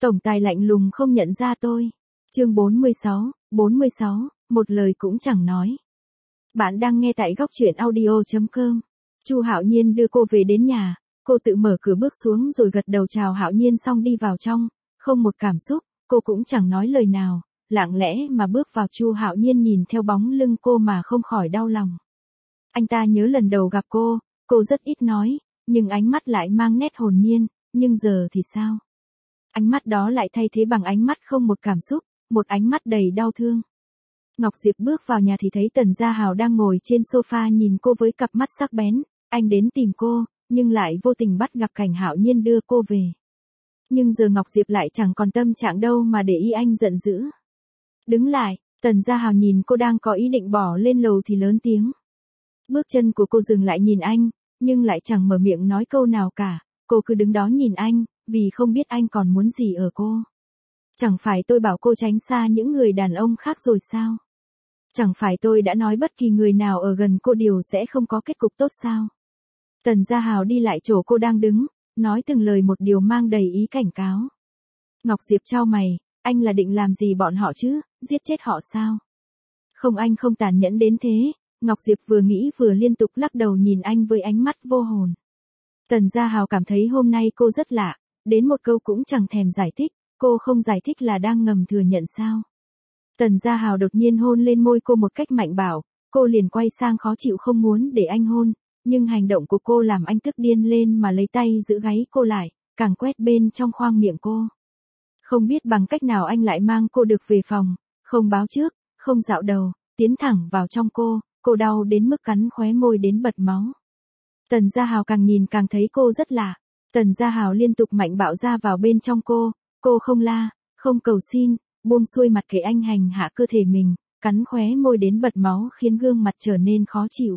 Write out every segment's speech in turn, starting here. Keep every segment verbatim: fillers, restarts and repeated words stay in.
Tổng tài lạnh lùng không nhận ra tôi. Chương bốn mươi sáu, bốn mươi sáu, một lời cũng chẳng nói. Bạn đang nghe tại góc truyện audio chấm com. Chu Hạo Nhiên đưa cô về đến nhà, cô tự mở cửa bước xuống rồi gật đầu chào Hạo Nhiên xong đi vào trong, không một cảm xúc, cô cũng chẳng nói lời nào, lặng lẽ mà bước vào. Chu Hạo Nhiên nhìn theo bóng lưng cô mà không khỏi đau lòng. Anh ta nhớ lần đầu gặp cô, cô rất ít nói, nhưng ánh mắt lại mang nét hồn nhiên, nhưng giờ thì sao? Ánh mắt đó lại thay thế bằng ánh mắt không một cảm xúc, một ánh mắt đầy đau thương. Ngọc Diệp bước vào nhà thì thấy Tần Gia Hào đang ngồi trên sofa nhìn cô với cặp mắt sắc bén, anh đến tìm cô, nhưng lại vô tình bắt gặp cảnh Hạo Nhiên đưa cô về. Nhưng giờ Ngọc Diệp lại chẳng còn tâm trạng đâu mà để ý anh giận dữ. Đứng lại, Tần Gia Hào nhìn cô đang có ý định bỏ lên lầu thì lớn tiếng. Bước chân của cô dừng lại nhìn anh, nhưng lại chẳng mở miệng nói câu nào cả, cô cứ đứng đó nhìn anh, vì không biết anh còn muốn gì ở cô. Chẳng phải tôi bảo cô tránh xa những người đàn ông khác rồi sao? Chẳng phải tôi đã nói bất kỳ người nào ở gần cô đều sẽ không có kết cục tốt sao? Tần Gia Hào đi lại chỗ cô đang đứng, nói từng lời một điều mang đầy ý cảnh cáo. Ngọc Diệp chau mày, anh là định làm gì bọn họ chứ, giết chết họ sao? Không, anh không tàn nhẫn đến thế. Ngọc Diệp vừa nghĩ vừa liên tục lắc đầu nhìn anh với ánh mắt vô hồn. Tần Gia Hào cảm thấy hôm nay cô rất lạ, đến một câu cũng chẳng thèm giải thích, cô không giải thích là đang ngầm thừa nhận sao? Tần Gia Hào đột nhiên hôn lên môi cô một cách mạnh bạo, cô liền quay sang khó chịu không muốn để anh hôn, nhưng hành động của cô làm anh tức điên lên mà lấy tay giữ gáy cô lại, càng quét bên trong khoang miệng cô. Không biết bằng cách nào anh lại mang cô được về phòng, không báo trước, không dạo đầu, tiến thẳng vào trong cô, cô đau đến mức cắn khóe môi đến bật máu. Tần Gia Hào càng nhìn càng thấy cô rất lạ. Tần Gia Hào liên tục mạnh bạo ra vào bên trong cô, cô không la, không cầu xin, buông xuôi mặt kệ anh hành hạ cơ thể mình, cắn khóe môi đến bật máu khiến gương mặt trở nên khó chịu.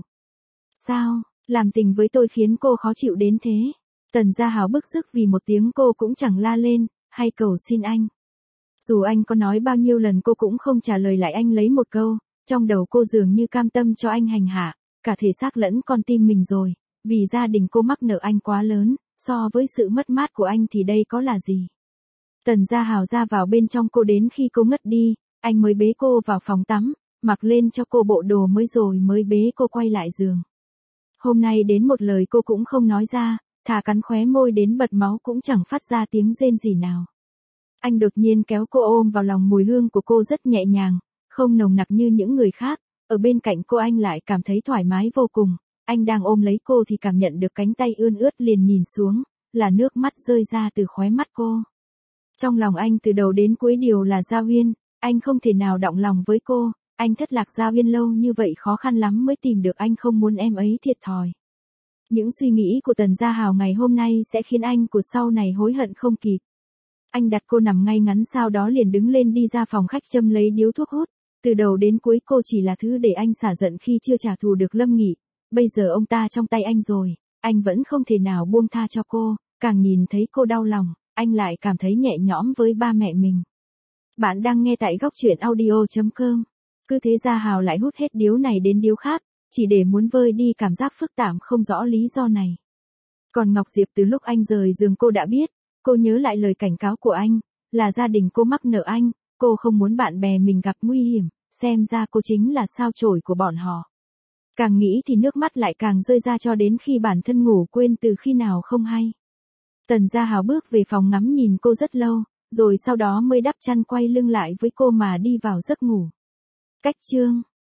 Sao, làm tình với tôi khiến cô khó chịu đến thế? Tần Gia Hào bức rứt vì một tiếng cô cũng chẳng la lên, hay cầu xin anh. Dù anh có nói bao nhiêu lần cô cũng không trả lời lại anh lấy một câu, trong đầu cô dường như cam tâm cho anh hành hạ, cả thể xác lẫn con tim mình rồi, vì gia đình cô mắc nợ anh quá lớn, so với sự mất mát của anh thì đây có là gì. Tần Gia Hào ra vào bên trong cô đến khi cô ngất đi, anh mới bế cô vào phòng tắm, mặc lên cho cô bộ đồ mới rồi mới bế cô quay lại giường. Hôm nay đến một lời cô cũng không nói ra, thà cắn khóe môi đến bật máu cũng chẳng phát ra tiếng rên gì nào. Anh đột nhiên kéo cô ôm vào lòng, mùi hương của cô rất nhẹ nhàng, không nồng nặc như những người khác, ở bên cạnh cô anh lại cảm thấy thoải mái vô cùng. Anh đang ôm lấy cô thì cảm nhận được cánh tay ươn ướt liền nhìn xuống, là nước mắt rơi ra từ khóe mắt cô. Trong lòng anh từ đầu đến cuối đều là Gia Uyên, anh không thể nào động lòng với cô, anh thất lạc Gia Uyên lâu như vậy khó khăn lắm mới tìm được, anh không muốn em ấy thiệt thòi. Những suy nghĩ của Tần Gia Hào ngày hôm nay sẽ khiến anh của sau này hối hận không kịp. Anh đặt cô nằm ngay ngắn sau đó liền đứng lên đi ra phòng khách châm lấy điếu thuốc hút, từ đầu đến cuối cô chỉ là thứ để anh xả giận khi chưa trả thù được Lâm Nghị. Bây giờ ông ta trong tay anh rồi, anh vẫn không thể nào buông tha cho cô, càng nhìn thấy cô đau lòng, anh lại cảm thấy nhẹ nhõm với ba mẹ mình. Bạn đang nghe tại góc truyện audio chấm com. Cứ thế Gia Hào lại hút hết điếu này đến điếu khác, chỉ để muốn vơi đi cảm giác phức tạp không rõ lý do này. Còn Ngọc Diệp từ lúc anh rời giường cô đã biết, cô nhớ lại lời cảnh cáo của anh, là gia đình cô mắc nợ anh, cô không muốn bạn bè mình gặp nguy hiểm, xem ra cô chính là sao chổi của bọn họ. Càng nghĩ thì nước mắt lại càng rơi ra cho đến khi bản thân ngủ quên từ khi nào không hay. Tần Gia Hào bước về phòng ngắm nhìn cô rất lâu, rồi sau đó mới đắp chăn quay lưng lại với cô mà đi vào giấc ngủ. Cách chương